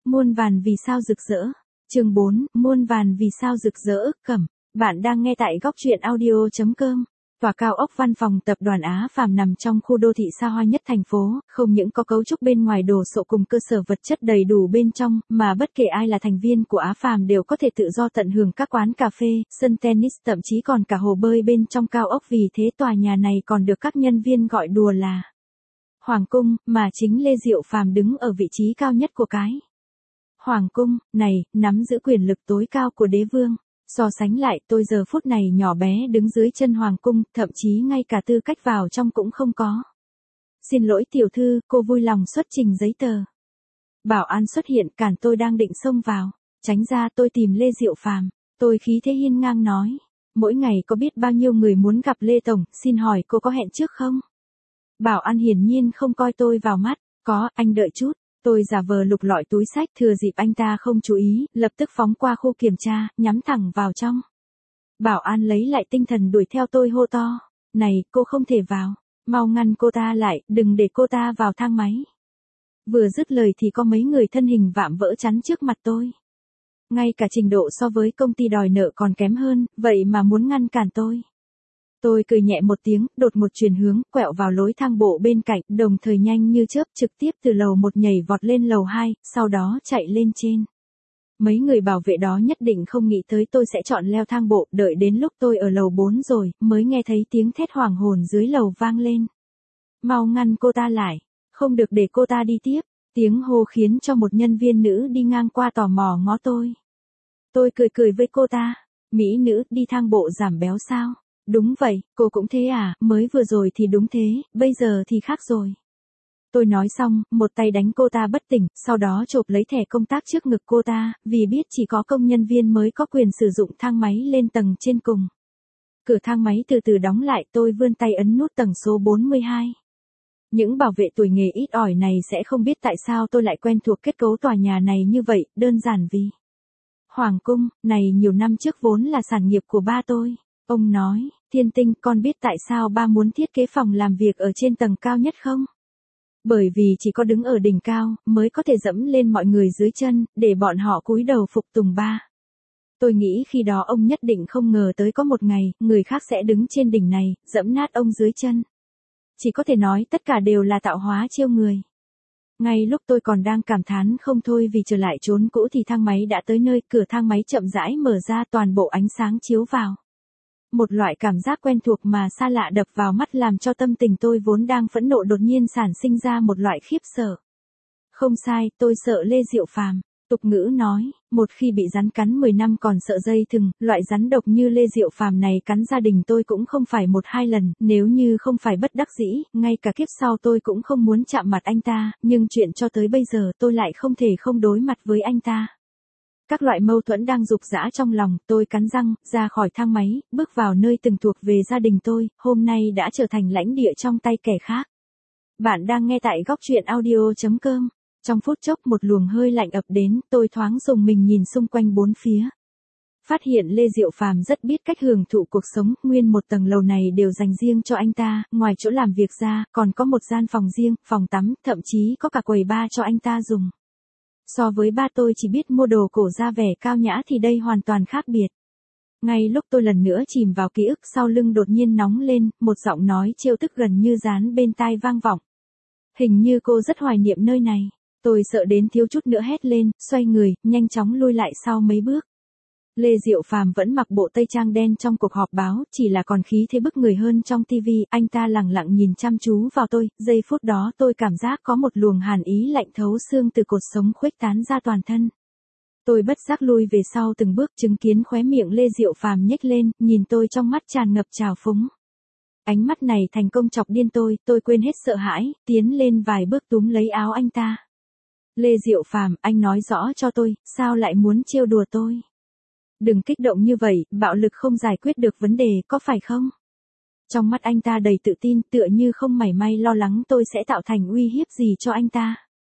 Muôn vàn vì sao rực rỡ. Chương 4, muôn vàn vì sao rực rỡ, Cẩm. Bạn đang nghe tại góc truyện audio.com. Tòa cao ốc văn phòng tập đoàn Á Phàm nằm trong khu đô thị xa hoa nhất thành phố, không những có cấu trúc bên ngoài đồ sộ cùng cơ sở vật chất đầy đủ bên trong, mà bất kể ai là thành viên của Á Phàm đều có thể tự do tận hưởng các quán cà phê, sân tennis, thậm chí còn cả hồ bơi bên trong cao ốc. Vì thế tòa nhà này còn được các nhân viên gọi đùa là Hoàng cung, mà chính Lê Diệu Phàm đứng ở vị trí cao nhất của cái Hoàng cung này, nắm giữ quyền lực tối cao của đế vương. So sánh lại, tôi giờ phút này nhỏ bé đứng dưới chân hoàng cung, thậm chí ngay cả tư cách vào trong cũng không có. Xin lỗi tiểu thư, cô vui lòng xuất trình giấy tờ. Bảo an xuất hiện cản tôi đang định xông vào. Tránh ra, tôi tìm Lê Diệu Phàm. Tôi khí thế hiên ngang nói. Mỗi ngày có biết bao nhiêu người muốn gặp Lê Tổng, xin hỏi cô có hẹn trước không? Bảo an hiển nhiên không coi tôi vào mắt. Có, anh đợi chút. Tôi giả vờ lục lọi túi xách, thừa dịp anh ta không chú ý, lập tức phóng qua khu kiểm tra, nhắm thẳng vào trong. Bảo an lấy lại tinh thần đuổi theo tôi hô to. Này, cô không thể vào. Mau ngăn cô ta lại, đừng để cô ta vào thang máy. Vừa dứt lời thì có mấy người thân hình vạm vỡ chắn trước mặt tôi. Ngay cả trình độ so với công ty đòi nợ còn kém hơn, vậy mà muốn ngăn cản tôi. Tôi cười nhẹ một tiếng, đột ngột chuyển hướng, quẹo vào lối thang bộ bên cạnh, đồng thời nhanh như chớp trực tiếp từ lầu 1 nhảy vọt lên lầu 2, sau đó chạy lên trên. Mấy người bảo vệ đó nhất định không nghĩ tới tôi sẽ chọn leo thang bộ, đợi đến lúc tôi ở lầu 4 rồi, mới nghe thấy tiếng thét hoảng hồn dưới lầu vang lên. Mau ngăn cô ta lại, không được để cô ta đi tiếp, tiếng hô khiến cho một nhân viên nữ đi ngang qua tò mò ngó tôi. Tôi cười với cô ta, mỹ nữ, đi thang bộ giảm béo sao? Đúng vậy, cô cũng thế à, mới vừa rồi thì đúng thế, bây giờ thì khác rồi. Tôi nói xong, một tay đánh cô ta bất tỉnh, sau đó chộp lấy thẻ công tác trước ngực cô ta, vì biết chỉ có công nhân viên mới có quyền sử dụng thang máy lên tầng trên cùng. Cửa thang máy từ từ đóng lại, tôi vươn tay ấn nút tầng số 42. Những bảo vệ tuổi nghề ít ỏi này sẽ không biết tại sao tôi lại quen thuộc kết cấu tòa nhà này như vậy, đơn giản vì Hoàng cung này nhiều năm trước vốn là sản nghiệp của ba tôi. Ông nói, Thiên Tinh, con biết tại sao ba muốn thiết kế phòng làm việc ở trên tầng cao nhất không? Bởi vì chỉ có đứng ở đỉnh cao, mới có thể dẫm lên mọi người dưới chân, để bọn họ cúi đầu phục tùng ba. Tôi nghĩ khi đó ông nhất định không ngờ tới có một ngày, người khác sẽ đứng trên đỉnh này, dẫm nát ông dưới chân. Chỉ có thể nói tất cả đều là tạo hóa trêu người. Ngay lúc tôi còn đang cảm thán không thôi vì trở lại chốn cũ thì thang máy đã tới nơi, cửa thang máy chậm rãi mở ra, toàn bộ ánh sáng chiếu vào. Một loại cảm giác quen thuộc mà xa lạ đập vào mắt làm cho tâm tình tôi vốn đang phẫn nộ đột nhiên sản sinh ra một loại khiếp sợ. Không sai, tôi sợ Lê Diệu Phàm. Tục ngữ nói, một khi bị rắn cắn 10 năm còn sợ dây thừng, loại rắn độc như Lê Diệu Phàm này cắn gia đình tôi cũng không phải 1-2 lần, nếu như không phải bất đắc dĩ, ngay cả kiếp sau tôi cũng không muốn chạm mặt anh ta, nhưng chuyện cho tới bây giờ tôi lại không thể không đối mặt với anh ta. Các loại mâu thuẫn đang rục rã trong lòng, tôi cắn răng, ra khỏi thang máy, bước vào nơi từng thuộc về gia đình tôi, hôm nay đã trở thành lãnh địa trong tay kẻ khác. Bạn đang nghe tại góc truyện audio.com. Trong phút chốc một luồng hơi lạnh ập đến, tôi thoáng rùng mình nhìn xung quanh bốn phía. Phát hiện Lê Diệu Phàm rất biết cách hưởng thụ cuộc sống, nguyên một tầng lầu này đều dành riêng cho anh ta, ngoài chỗ làm việc ra, còn có một gian phòng riêng, phòng tắm, thậm chí có cả quầy bar cho anh ta dùng. So với ba tôi chỉ biết mua đồ cổ ra vẻ cao nhã thì đây hoàn toàn khác biệt. Ngay lúc tôi lần nữa chìm vào ký ức, sau lưng đột nhiên nóng lên, một giọng nói trêu tức gần như dán bên tai vang vọng. Hình như cô rất hoài niệm nơi này. Tôi sợ đến thiếu chút nữa hét lên, xoay người, nhanh chóng lui lại sau mấy bước. Lê Diệu Phàm vẫn mặc bộ tây trang đen trong cuộc họp báo, chỉ là còn khí thế bức người hơn trong TV, anh ta lẳng lặng nhìn chăm chú vào tôi, giây phút đó tôi cảm giác có một luồng hàn ý lạnh thấu xương từ cột sống khuếch tán ra toàn thân. Tôi bất giác lui về sau từng bước, chứng kiến khóe miệng Lê Diệu Phàm nhếch lên, nhìn tôi trong mắt tràn ngập trào phúng. Ánh mắt này thành công chọc điên tôi quên hết sợ hãi, tiến lên vài bước túm lấy áo anh ta. Lê Diệu Phàm, anh nói rõ cho tôi, sao lại muốn trêu đùa tôi? Đừng kích động như vậy, bạo lực không giải quyết được vấn đề, có phải không? Trong mắt anh ta đầy tự tin, tựa như không mảy may lo lắng tôi sẽ tạo thành uy hiếp gì cho anh ta.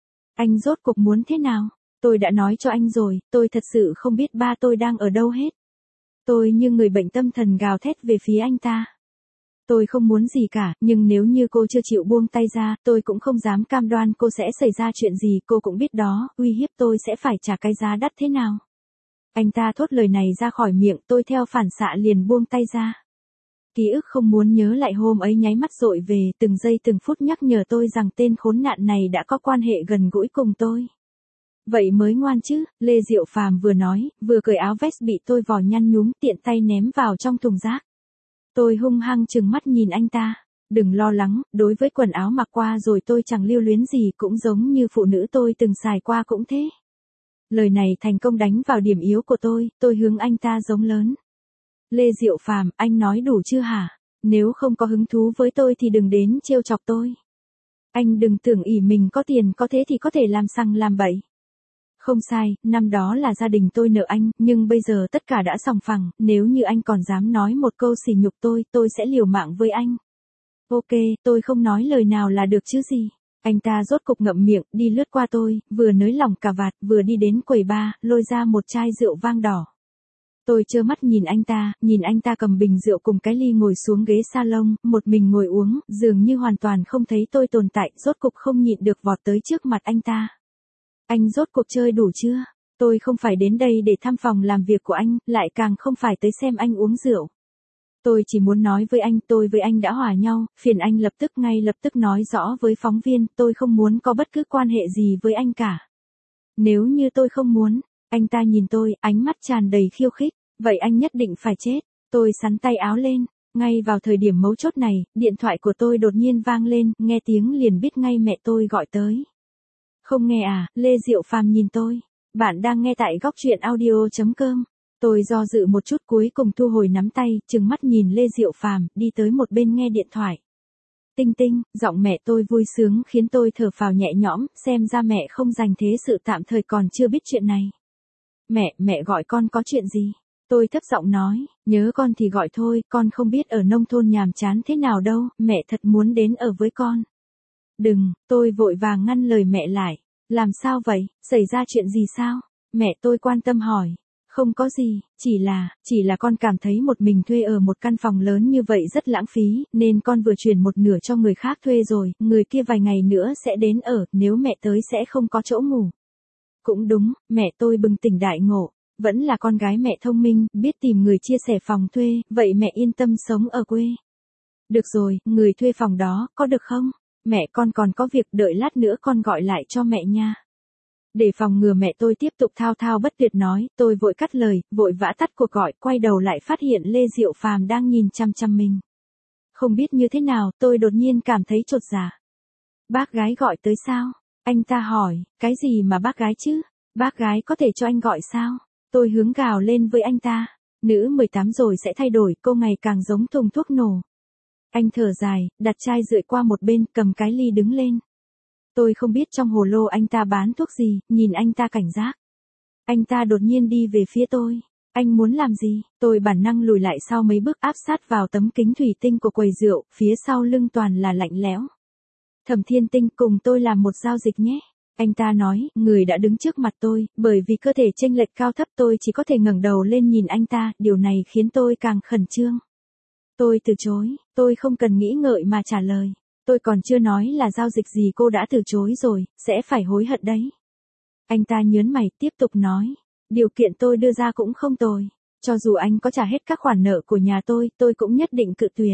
Anh rốt cuộc muốn thế nào? Tôi đã nói cho anh rồi, tôi thật sự không biết ba tôi đang ở đâu hết. Tôi như người bệnh tâm thần gào thét về phía anh ta. Tôi không muốn gì cả, nhưng nếu như cô chưa chịu buông tay ra, tôi cũng không dám cam đoan cô sẽ xảy ra chuyện gì, cô cũng biết đó, uy hiếp tôi sẽ phải trả cái giá đắt thế nào. Anh ta thốt lời này ra khỏi miệng, tôi theo phản xạ liền buông tay ra. Ký ức không muốn nhớ lại hôm ấy nháy mắt dội về, từng giây từng phút nhắc nhở tôi rằng tên khốn nạn này đã có quan hệ gần gũi cùng tôi. Vậy mới ngoan chứ, Lê Diệu Phàm vừa nói, vừa cởi áo vest bị tôi vò nhăn nhúm tiện tay ném vào trong thùng rác. Tôi hung hăng trừng mắt nhìn anh ta. Đừng lo lắng, đối với quần áo mặc qua rồi tôi chẳng lưu luyến gì, cũng giống như phụ nữ tôi từng xài qua cũng thế. Lời này thành công đánh vào điểm yếu của tôi hướng anh ta giống lớn. Lê Diệu Phàm, anh nói đủ chưa hả? Nếu không có hứng thú với tôi thì đừng đến trêu chọc tôi. Anh đừng tưởng ỷ mình có tiền có thế thì có thể làm xăng làm bậy. Không sai, năm đó là gia đình tôi nợ anh, nhưng bây giờ tất cả đã sòng phẳng, nếu như anh còn dám nói một câu sỉ nhục tôi sẽ liều mạng với anh. Ok, tôi không nói lời nào là được chứ gì. Anh ta rốt cục ngậm miệng, đi lướt qua tôi, vừa nới lỏng cà vạt, vừa đi đến quầy bar, lôi ra một chai rượu vang đỏ. Tôi trơ mắt nhìn anh ta cầm bình rượu cùng cái ly ngồi xuống ghế salon, một mình ngồi uống, dường như hoàn toàn không thấy tôi tồn tại, rốt cục không nhịn được vọt tới trước mặt anh ta. Anh rốt cuộc chơi đủ chưa? Tôi không phải đến đây để thăm phòng làm việc của anh, lại càng không phải tới xem anh uống rượu. Tôi chỉ muốn nói với anh, tôi với anh đã hòa nhau, phiền anh ngay lập tức nói rõ với phóng viên, tôi không muốn có bất cứ quan hệ gì với anh cả. Nếu như tôi không muốn, anh ta nhìn tôi, ánh mắt tràn đầy khiêu khích, vậy anh nhất định phải chết. Tôi xắn tay áo lên, ngay vào thời điểm mấu chốt này, điện thoại của tôi đột nhiên vang lên, nghe tiếng liền biết ngay mẹ tôi gọi tới. Không nghe à, Lê Diệu Phàm nhìn tôi. Bạn đang nghe tại góc truyện audio.com. Tôi do dự một chút cuối cùng thu hồi nắm tay, trừng mắt nhìn Lê Diệu Phàm, đi tới một bên nghe điện thoại. Tinh tinh, giọng mẹ tôi vui sướng khiến tôi thở phào nhẹ nhõm, xem ra mẹ không dành thế sự tạm thời còn chưa biết chuyện này. Mẹ gọi con có chuyện gì? Tôi thấp giọng nói, nhớ con thì gọi thôi, con không biết ở nông thôn nhàm chán thế nào đâu, mẹ thật muốn đến ở với con. Đừng, tôi vội vàng ngăn lời mẹ lại. Làm sao vậy, xảy ra chuyện gì sao? Mẹ tôi quan tâm hỏi. Không có gì, chỉ là con cảm thấy một mình thuê ở một căn phòng lớn như vậy rất lãng phí, nên con vừa chuyển một nửa cho người khác thuê rồi, người kia vài ngày nữa sẽ đến ở, nếu mẹ tới sẽ không có chỗ ngủ. Cũng đúng, mẹ tôi bừng tỉnh đại ngộ, vẫn là con gái mẹ thông minh, biết tìm người chia sẻ phòng thuê, vậy mẹ yên tâm sống ở quê. Được rồi, người thuê phòng đó, có được không? Mẹ con còn có việc, đợi lát nữa con gọi lại cho mẹ nha. Để phòng ngừa mẹ tôi tiếp tục thao thao bất tuyệt nói, tôi vội cắt lời, vội vã tắt cuộc gọi, quay đầu lại phát hiện Lê Diệu Phàm đang nhìn chăm chăm mình. Không biết như thế nào, tôi đột nhiên cảm thấy chột dạ. Bác gái gọi tới sao? Anh ta hỏi, cái gì mà bác gái chứ? Bác gái có thể cho anh gọi sao? Tôi hướng gào lên với anh ta. Nữ 18 rồi sẽ thay đổi, cô ngày càng giống thùng thuốc nổ. Anh thở dài, đặt chai rượu qua một bên, cầm cái ly đứng lên. Tôi không biết trong hồ lô anh ta bán thuốc gì, nhìn anh ta cảnh giác. Anh ta đột nhiên đi về phía tôi. Anh muốn làm gì? Tôi bản năng lùi lại sau mấy bước áp sát vào tấm kính thủy tinh của quầy rượu, phía sau lưng toàn là lạnh lẽo. Thẩm Thiên Tinh, cùng tôi làm một giao dịch nhé. Anh ta nói, người đã đứng trước mặt tôi, bởi vì cơ thể chênh lệch cao thấp tôi chỉ có thể ngẩng đầu lên nhìn anh ta, điều này khiến tôi càng khẩn trương. Tôi từ chối, tôi không cần nghĩ ngợi mà trả lời. Tôi còn chưa nói là giao dịch gì cô đã từ chối rồi, sẽ phải hối hận đấy. Anh ta nhớn mày tiếp tục nói, điều kiện tôi đưa ra cũng không tồi. Cho dù anh có trả hết các khoản nợ của nhà tôi cũng nhất định cự tuyệt.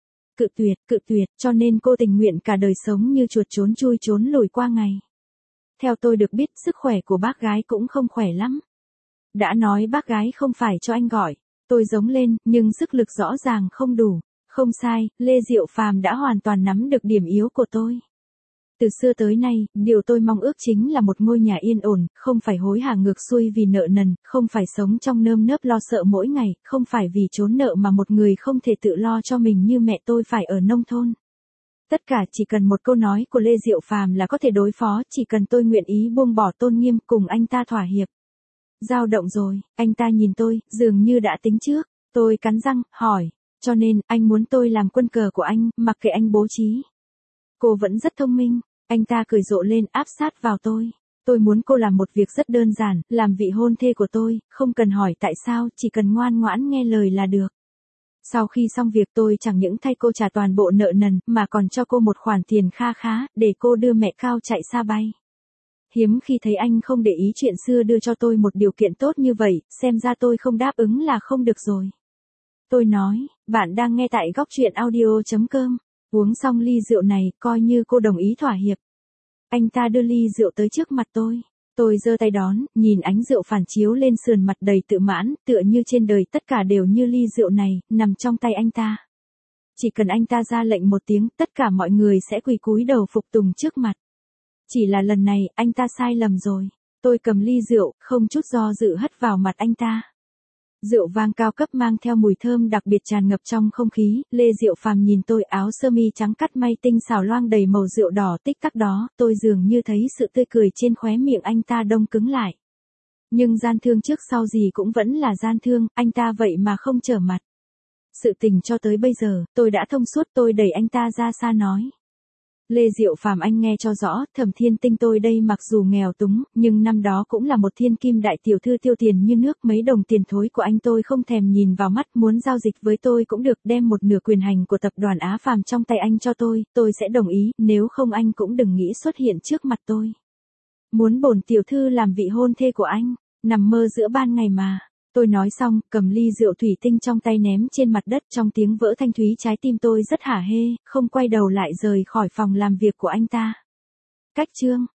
Cự tuyệt, cho nên cô tình nguyện cả đời sống như chuột trốn chui trốn lùi qua ngày. Theo tôi được biết, sức khỏe của bác gái cũng không khỏe lắm. Đã nói bác gái không phải cho anh gọi. Tôi giống lên, nhưng sức lực rõ ràng không đủ. Không sai, Lê Diệu Phàm đã hoàn toàn nắm được điểm yếu của tôi. Từ xưa tới nay, điều tôi mong ước chính là một ngôi nhà yên ổn, không phải hối hả ngược xuôi vì nợ nần, không phải sống trong nơm nớp lo sợ mỗi ngày, không phải vì trốn nợ mà một người không thể tự lo cho mình như mẹ tôi phải ở nông thôn. Tất cả chỉ cần một câu nói của Lê Diệu Phàm là có thể đối phó, chỉ cần tôi nguyện ý buông bỏ tôn nghiêm cùng anh ta thỏa hiệp. Dao động rồi, anh ta nhìn tôi, dường như đã tính trước. Tôi cắn răng, hỏi, cho nên, anh muốn tôi làm quân cờ của anh, mặc kệ anh bố trí. Cô vẫn rất thông minh, anh ta cười rộ lên áp sát vào tôi. Tôi muốn cô làm một việc rất đơn giản, làm vị hôn thê của tôi, không cần hỏi tại sao, chỉ cần ngoan ngoãn nghe lời là được. Sau khi xong việc tôi chẳng những thay cô trả toàn bộ nợ nần mà còn cho cô một khoản tiền kha khá để cô đưa mẹ Cao chạy xa bay. Hiếm khi thấy anh không để ý chuyện xưa đưa cho tôi một điều kiện tốt như vậy, xem ra tôi không đáp ứng là không được rồi. Tôi nói, bạn đang nghe tại góc truyện audio.com. Uống xong ly rượu này, coi như cô đồng ý thỏa hiệp. Anh ta đưa ly rượu tới trước mặt tôi. Tôi giơ tay đón, nhìn ánh rượu phản chiếu lên sườn mặt đầy tự mãn, tựa như trên đời tất cả đều như ly rượu này, nằm trong tay anh ta. Chỉ cần anh ta ra lệnh một tiếng, tất cả mọi người sẽ quỳ cúi đầu phục tùng trước mặt. Chỉ là lần này, anh ta sai lầm rồi. Tôi cầm ly rượu, không chút do dự hất vào mặt anh ta. Rượu vang cao cấp mang theo mùi thơm đặc biệt tràn ngập trong không khí, Lê Diệu Phàm nhìn tôi áo sơ mi trắng cắt may tinh xảo loang đầy màu rượu đỏ tích tắc đó, tôi dường như thấy sự tươi cười trên khóe miệng anh ta đông cứng lại. Nhưng gian thương trước sau gì cũng vẫn là gian thương, anh ta vậy mà không trở mặt. Sự tình cho tới bây giờ, tôi đã thông suốt, tôi đẩy anh ta ra xa nói. Lê Diệu Phàm anh nghe cho rõ, Thẩm Thiên Tinh tôi đây mặc dù nghèo túng, nhưng năm đó cũng là một thiên kim đại tiểu thư tiêu tiền như nước, mấy đồng tiền thối của anh tôi không thèm nhìn vào mắt, muốn giao dịch với tôi cũng được, đem một nửa quyền hành của tập đoàn Á Phàm trong tay anh cho tôi sẽ đồng ý, nếu không anh cũng đừng nghĩ xuất hiện trước mặt tôi. Muốn bổn tiểu thư làm vị hôn thê của anh, nằm mơ giữa ban ngày mà. Tôi nói xong, cầm ly rượu thủy tinh trong tay ném trên mặt đất, trong tiếng vỡ thanh thúy trái tim tôi rất hả hê, không quay đầu lại rời khỏi phòng làm việc của anh ta. Cách chương